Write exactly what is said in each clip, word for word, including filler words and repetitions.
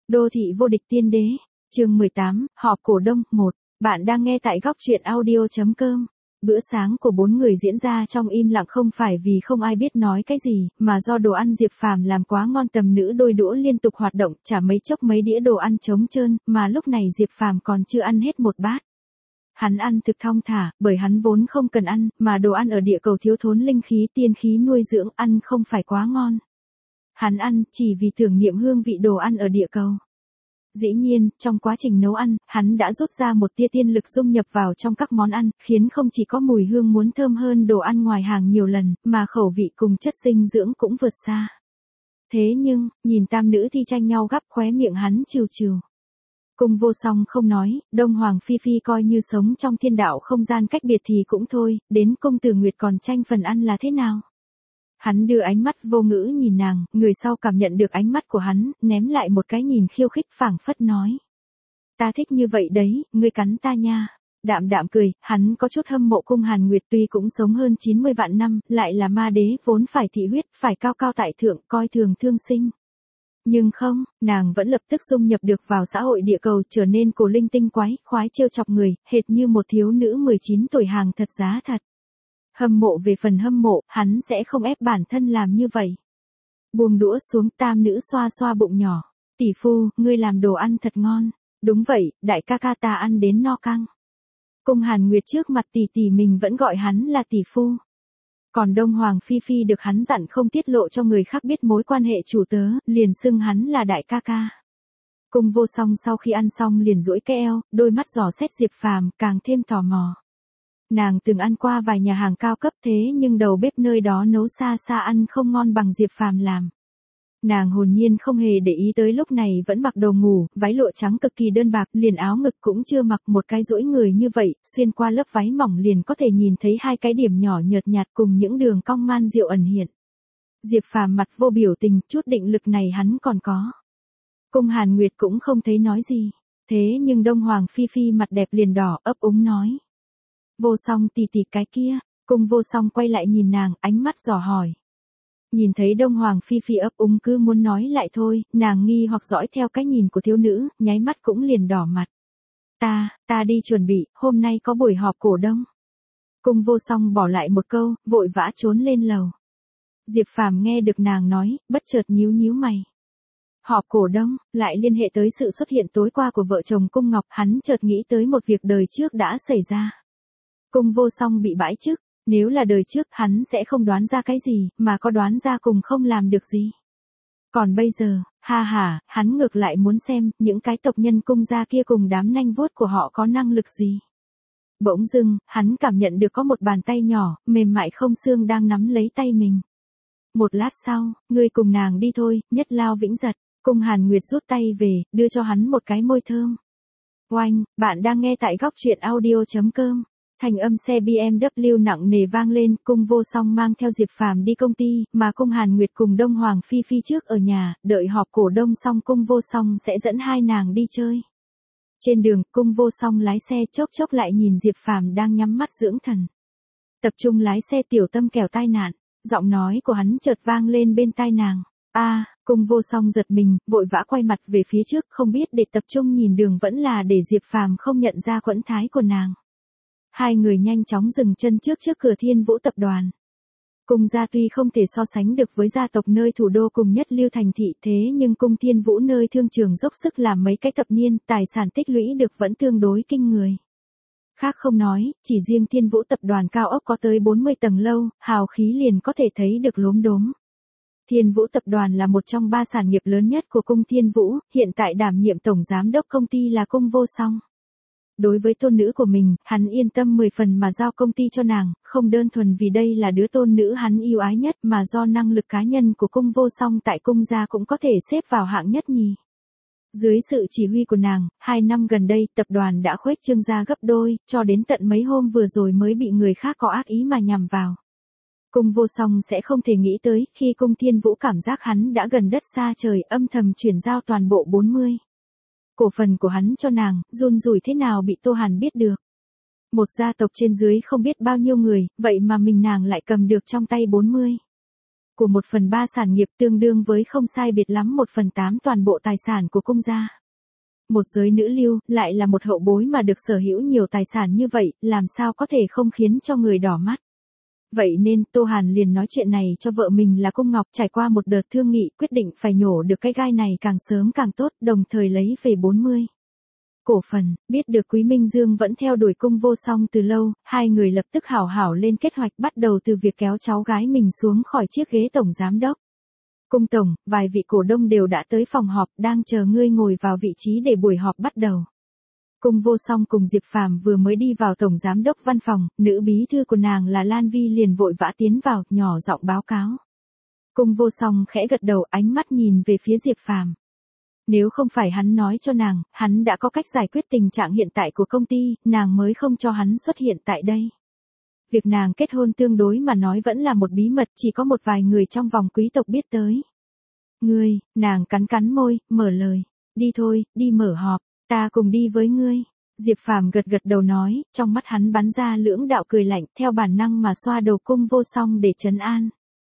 Đô thị vô địch tiên đế, chương mười tám, họp cổ đông, một. Bạn đang nghe tại góc truyện audio chấm com. Bữa sáng của bốn người diễn ra trong im lặng, không phải vì không ai biết nói cái gì, mà do đồ ăn Diệp Phàm làm quá ngon, tầm nữ đôi đũa liên tục hoạt động, chả mấy chốc mấy đĩa đồ ăn trống trơn, mà lúc này Diệp Phàm còn chưa ăn hết một bát. Hắn ăn thực thong thả, bởi hắn vốn không cần ăn, mà đồ ăn ở địa cầu thiếu thốn linh khí tiên khí nuôi dưỡng, ăn không phải quá ngon. Hắn ăn chỉ vì tưởng niệm hương vị đồ ăn ở địa cầu. Dĩ nhiên, trong quá trình nấu ăn, hắn đã rút ra một tia tiên lực dung nhập vào trong các món ăn, khiến không chỉ có mùi hương muốn thơm hơn đồ ăn ngoài hàng nhiều lần, mà khẩu vị cùng chất dinh dưỡng cũng vượt xa. Thế nhưng, nhìn tam nữ thi tranh nhau gắp, khóe miệng hắn trừ trừ. Cung Vô Song không nói, Đông Hoàng Phi Phi coi như sống trong thiên đạo không gian cách biệt thì cũng thôi, đến Cung Tử Nguyệt còn tranh phần ăn là thế nào? Hắn đưa ánh mắt vô ngữ nhìn nàng, người sau cảm nhận được ánh mắt của hắn, ném lại một cái nhìn khiêu khích, phảng phất nói. Ta thích như vậy đấy, ngươi cắn ta nha. Đạm đạm cười, hắn có chút hâm mộ Cung Hàn Nguyệt, tuy cũng sống hơn chín mươi vạn năm, lại là ma đế, vốn phải thị huyết, phải cao cao tại thượng, coi thường thương sinh. Nhưng không, nàng vẫn lập tức dung nhập được vào xã hội địa cầu, trở nên cổ linh tinh quái, khoái trêu chọc người, hệt như một thiếu nữ mười chín tuổi hàng thật giá thật. Hâm mộ về phần hâm mộ, hắn sẽ không ép bản thân làm như vậy. Buông đũa xuống, tam nữ xoa xoa bụng nhỏ. Tỷ phu, ngươi làm đồ ăn thật ngon. Đúng vậy, đại ca ca ta ăn đến no căng. Cung Hàn Nguyệt trước mặt tỷ tỷ mình vẫn gọi hắn là tỷ phu. Còn Đông Hoàng Phi Phi được hắn dặn không tiết lộ cho người khác biết mối quan hệ chủ tớ, liền xưng hắn là đại ca ca. Cung Vô Song sau khi ăn xong liền duỗi cái eo, đôi mắt dò xét Diệp Phàm, càng thêm tò mò. Nàng từng ăn qua vài nhà hàng cao cấp, thế nhưng đầu bếp nơi đó nấu xa xa ăn không ngon bằng Diệp Phàm làm. Nàng hồn nhiên không hề để ý tới, lúc này vẫn mặc đồ ngủ, váy lụa trắng cực kỳ đơn bạc, liền áo ngực cũng chưa mặc, một cái duỗi người như vậy, xuyên qua lớp váy mỏng liền có thể nhìn thấy hai cái điểm nhỏ nhợt nhạt cùng những đường cong man diệu ẩn hiện. Diệp Phàm mặt vô biểu tình, chút định lực này hắn còn có. Cung Hàn Nguyệt cũng không thấy nói gì, thế nhưng Đông Hoàng Phi Phi mặt đẹp liền đỏ, ấp úng nói. Vô Song tì tì cái kia. Cung Vô Song quay lại nhìn nàng, ánh mắt dò hỏi. Nhìn thấy Đông Hoàng Phi Phi ấp úng cứ muốn nói lại thôi, nàng nghi hoặc dõi theo cái nhìn của thiếu nữ, nháy mắt cũng liền đỏ mặt. Ta, ta đi chuẩn bị, hôm nay có buổi họp cổ đông. Cung Vô Song bỏ lại một câu, vội vã trốn lên lầu. Diệp Phàm nghe được nàng nói, bất chợt nhíu nhíu mày. Họp cổ đông, lại liên hệ tới sự xuất hiện tối qua của vợ chồng Cung Ngọc, hắn chợt nghĩ tới một việc đời trước đã xảy ra. Cung Vô Song bị bãi chức, nếu là đời trước hắn sẽ không đoán ra cái gì, mà có đoán ra cùng không làm được gì. Còn bây giờ, ha ha, hắn ngược lại muốn xem, những cái tộc nhân Cung gia kia cùng đám nanh vuốt của họ có năng lực gì. Bỗng dưng, hắn cảm nhận được có một bàn tay nhỏ, mềm mại không xương đang nắm lấy tay mình. Một lát sau, ngươi cùng nàng đi thôi, nhất lao vĩnh giật. Cung Hàn Nguyệt rút tay về, đưa cho hắn một cái môi thơm. Oanh, bạn đang nghe tại góc truyện audio chấm com. Thành âm xe bê em vê nặng nề vang lên, Cung Vô Song mang theo Diệp Phàm đi công ty, mà Cung Hàn Nguyệt cùng Đông Hoàng Phi Phi trước ở nhà, đợi họp cổ đông xong Cung Vô Song sẽ dẫn hai nàng đi chơi. Trên đường, Cung Vô Song lái xe, chốc chốc lại nhìn Diệp Phàm đang nhắm mắt dưỡng thần. Tập trung lái xe, tiểu tâm kẻo tai nạn, giọng nói của hắn chợt vang lên bên tai nàng. A, à, Cung Vô Song giật mình, vội vã quay mặt về phía trước, không biết để tập trung nhìn đường vẫn là để Diệp Phàm không nhận ra khuẫn thái của nàng. Hai người nhanh chóng dừng chân trước trước cửa Thiên Vũ tập đoàn. Cung gia tuy không thể so sánh được với gia tộc nơi thủ đô cùng nhất lưu thành thị, thế nhưng Cung Thiên Vũ nơi thương trường dốc sức làm mấy cái thập niên, tài sản tích lũy được vẫn tương đối kinh người. Khác không nói, chỉ riêng Thiên Vũ tập đoàn cao ốc có tới bốn mươi tầng lâu, hào khí liền có thể thấy được lốm đốm. Thiên Vũ tập đoàn là một trong ba sản nghiệp lớn nhất của Cung Thiên Vũ, hiện tại đảm nhiệm tổng giám đốc công ty là Cung Vô Song. Đối với tôn nữ của mình, hắn yên tâm mười phần mà giao công ty cho nàng, không đơn thuần vì đây là đứa tôn nữ hắn yêu ái nhất, mà do năng lực cá nhân của Cung Vô Song tại Cung gia cũng có thể xếp vào hạng nhất nhì. Dưới sự chỉ huy của nàng, hai năm gần đây tập đoàn đã khuếch trương ra gấp đôi, cho đến tận mấy hôm vừa rồi mới bị người khác có ác ý mà nhằm vào. Cung Vô Song sẽ không thể nghĩ tới, khi Cung Thiên Vũ cảm giác hắn đã gần đất xa trời, âm thầm chuyển giao toàn bộ bốn mươi. Cổ phần của hắn cho nàng, run rủi thế nào bị Tô Hàn biết được. Một gia tộc trên dưới không biết bao nhiêu người, vậy mà mình nàng lại cầm được trong tay bốn mươi. của một phần ba sản nghiệp tương đương với không sai biệt lắm một phần tám toàn bộ tài sản của cung gia. Một giới nữ lưu, lại là một hậu bối mà được sở hữu nhiều tài sản như vậy, làm sao có thể không khiến cho người đỏ mắt. Vậy nên Tô Hàn liền nói chuyện này cho vợ mình là Cung Ngọc, trải qua một đợt thương nghị quyết định phải nhổ được cái gai này càng sớm càng tốt, đồng thời lấy về bốn mươi cổ phần. Biết được Quý Minh Dương vẫn theo đuổi Cung Vô Song từ lâu, hai người lập tức hảo hảo lên kế hoạch, bắt đầu từ việc kéo cháu gái mình xuống khỏi chiếc ghế tổng giám đốc. Cung tổng, vài vị cổ đông đều đã tới phòng họp, đang chờ ngươi ngồi vào vị trí để buổi họp bắt đầu. Cung Vô Song cùng Diệp Phàm vừa mới đi vào tổng giám đốc văn phòng, nữ bí thư của nàng là Lan Vi liền vội vã tiến vào, nhỏ giọng báo cáo. Cung Vô Song khẽ gật đầu, ánh mắt nhìn về phía Diệp Phàm. Nếu không phải hắn nói cho nàng, hắn đã có cách giải quyết tình trạng hiện tại của công ty, nàng mới không cho hắn xuất hiện tại đây. Việc nàng kết hôn tương đối mà nói vẫn là một bí mật, chỉ có một vài người trong vòng quý tộc biết tới. Ngươi, nàng cắn cắn môi, mở lời. Đi thôi, đi mở họp, ta cùng đi với ngươi. Diệp Phàm gật gật đầu nói, trong mắt hắn bắn ra lưỡng đạo cười lạnh, theo bản năng mà xoa đầu Cung Vô Song để trấn an.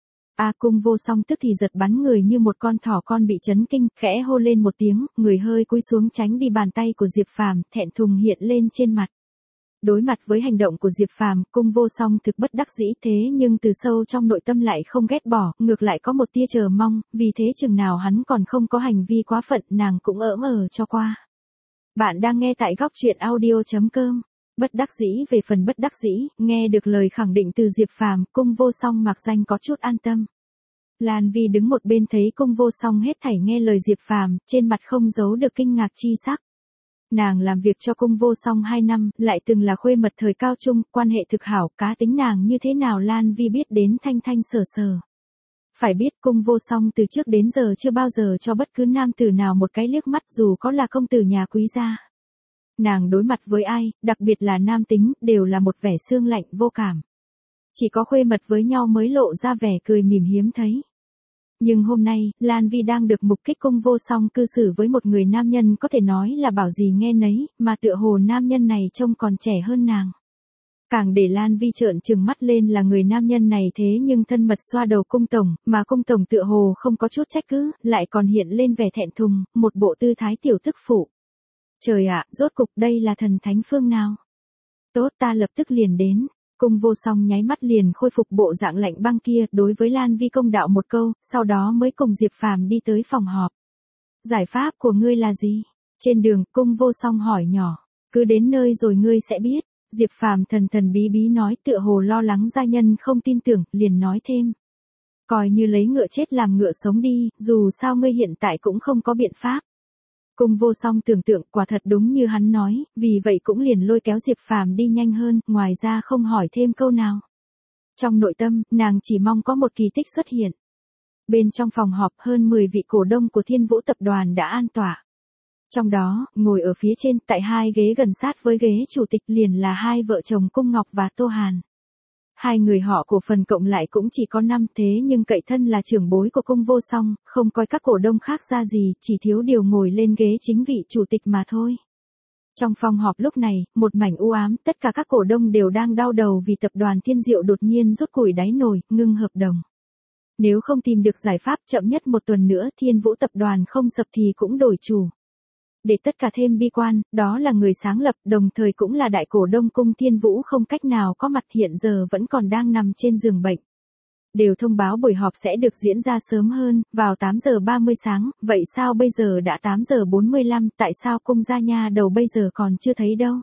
A à, Cung Vô Song tức thì giật bắn người như một con thỏ con bị chấn kinh, khẽ hô lên một tiếng, người hơi cúi xuống tránh đi bàn tay của Diệp Phàm, thẹn thùng hiện lên trên mặt. Đối mặt với hành động của Diệp Phàm, Cung Vô Song thực bất đắc dĩ, thế nhưng từ sâu trong nội tâm lại không ghét bỏ, ngược lại có một tia chờ mong, vì thế chừng nào hắn còn không có hành vi quá phận, nàng cũng ỡm ờ cho qua. Bạn đang nghe tại góc truyện audio chấm com. Bất đắc dĩ về phần bất đắc dĩ, nghe được lời khẳng định từ Diệp Phàm, Cung Vô Song mặc danh có chút an tâm. Lan Vi đứng một bên thấy Cung Vô Song hết thảy nghe lời Diệp Phàm, trên mặt không giấu được kinh ngạc chi sắc. Nàng làm việc cho Cung Vô Song hai năm, lại từng là khuê mật thời cao trung, quan hệ thực hảo, cá tính nàng như thế nào Lan Vi biết đến thanh thanh sở sở. Phải biết Cung Vô Song từ trước đến giờ chưa bao giờ cho bất cứ nam tử nào một cái liếc mắt dù có là công tử nhà quý gia. Nàng đối mặt với ai, đặc biệt là nam tính, đều là một vẻ xương lạnh vô cảm. Chỉ có khuê mật với nhau mới lộ ra vẻ cười mỉm hiếm thấy. Nhưng hôm nay, Lan Vi đang được mục kích Cung Vô Song cư xử với một người nam nhân có thể nói là bảo gì nghe nấy, mà tựa hồ nam nhân này trông còn trẻ hơn nàng. Càng để Lan Vi trợn trừng mắt lên là người nam nhân này thế nhưng thân mật xoa đầu Cung tổng, mà Cung tổng tựa hồ không có chút trách cứ, lại còn hiện lên vẻ thẹn thùng, một bộ tư thái tiểu tức phụ. Trời ạ, rốt cục đây là thần thánh phương nào? Tốt, ta lập tức liền đến. Cung Vô Song nháy mắt liền khôi phục bộ dạng lạnh băng kia, đối với Lan Vi công đạo một câu, sau đó mới cùng Diệp Phàm đi tới phòng họp. Giải pháp của ngươi là gì? Trên đường, Cung Vô Song hỏi nhỏ. Cứ đến nơi rồi ngươi sẽ biết. Diệp Phàm thần thần bí bí nói, tựa hồ lo lắng gia nhân không tin tưởng, liền nói thêm. Coi như lấy ngựa chết làm ngựa sống đi, dù sao ngươi hiện tại cũng không có biện pháp. Cung Vô Song tưởng tượng quả thật đúng như hắn nói, vì vậy cũng liền lôi kéo Diệp Phàm đi nhanh hơn, ngoài ra không hỏi thêm câu nào. Trong nội tâm, nàng chỉ mong có một kỳ tích xuất hiện. Bên trong phòng họp hơn mười vị cổ đông của Thiên Vũ tập đoàn đã an tọa. Trong đó, ngồi ở phía trên, tại hai ghế gần sát với ghế chủ tịch liền là hai vợ chồng Cung Ngọc và Tô Hàn. Hai người họ cổ phần cộng lại cũng chỉ có năm, thế nhưng cậy thân là trưởng bối của Cung Vô Song, không coi các cổ đông khác ra gì, chỉ thiếu điều ngồi lên ghế chính vị chủ tịch mà thôi. Trong phòng họp lúc này, một mảnh u ám, tất cả các cổ đông đều đang đau đầu vì tập đoàn Thiên Diệu đột nhiên rút củi đáy nồi, ngưng hợp đồng. Nếu không tìm được giải pháp chậm nhất một tuần nữa Thiên Vũ tập đoàn không sập thì cũng đổi chủ. Để tất cả thêm bi quan, đó là người sáng lập, đồng thời cũng là đại cổ đông Cung Thiên Vũ không cách nào có mặt hiện giờ vẫn còn đang nằm trên giường bệnh. Đều thông báo buổi họp sẽ được diễn ra sớm hơn, vào tám giờ ba mươi sáng, vậy sao bây giờ đã tám giờ bốn mươi lăm, tại sao Cung gia nha đầu bây giờ còn chưa thấy đâu?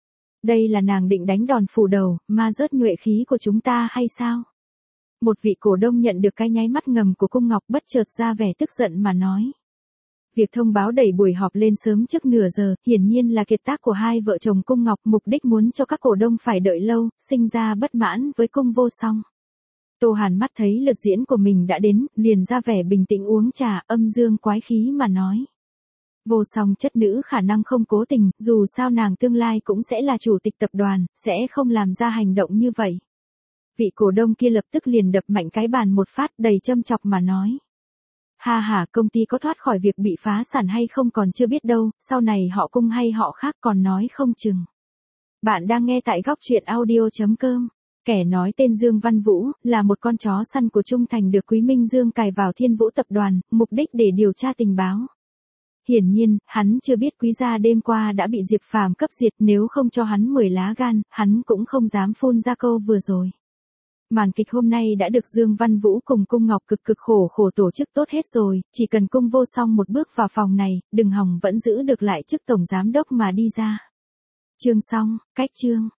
Đây là nàng định đánh đòn phủ đầu, ma rớt nhuệ khí của chúng ta hay sao? Một vị cổ đông nhận được cái nháy mắt ngầm của Cung Ngọc bất chợt ra vẻ tức giận mà nói. Việc thông báo đẩy buổi họp lên sớm trước nửa giờ, hiển nhiên là kiệt tác của hai vợ chồng Cung Ngọc, mục đích muốn cho các cổ đông phải đợi lâu, sinh ra bất mãn với Cung Vô Song. Tô Hàn mắt thấy lượt diễn của mình đã đến, liền ra vẻ bình tĩnh uống trà, âm dương quái khí mà nói. Vô Song chất nữ khả năng không cố tình, dù sao nàng tương lai cũng sẽ là chủ tịch tập đoàn, sẽ không làm ra hành động như vậy. Vị cổ đông kia lập tức liền đập mạnh cái bàn một phát đầy châm chọc mà nói. Ha ha, công ty có thoát khỏi việc bị phá sản hay không còn chưa biết đâu, sau này họ Cung hay họ khác còn nói không chừng. Bạn đang nghe tại góc truyện audio chấm com. Kẻ nói tên Dương Văn Vũ, là một con chó săn của Trung Thành được Quý Minh Dương cài vào Thiên Vũ tập đoàn, mục đích để điều tra tình báo. Hiển nhiên, hắn chưa biết Quý gia đêm qua đã bị Diệp Phàm cấp diệt, nếu không cho hắn mười lá gan, hắn cũng không dám phun ra câu vừa rồi. Màn kịch hôm nay đã được Dương Văn Vũ cùng Cung Ngọc cực cực khổ khổ tổ chức tốt hết rồi, chỉ cần Cung Vô Song một bước vào phòng này, đừng hòng vẫn giữ được lại chức tổng giám đốc mà đi ra. Chương xong, cách chương.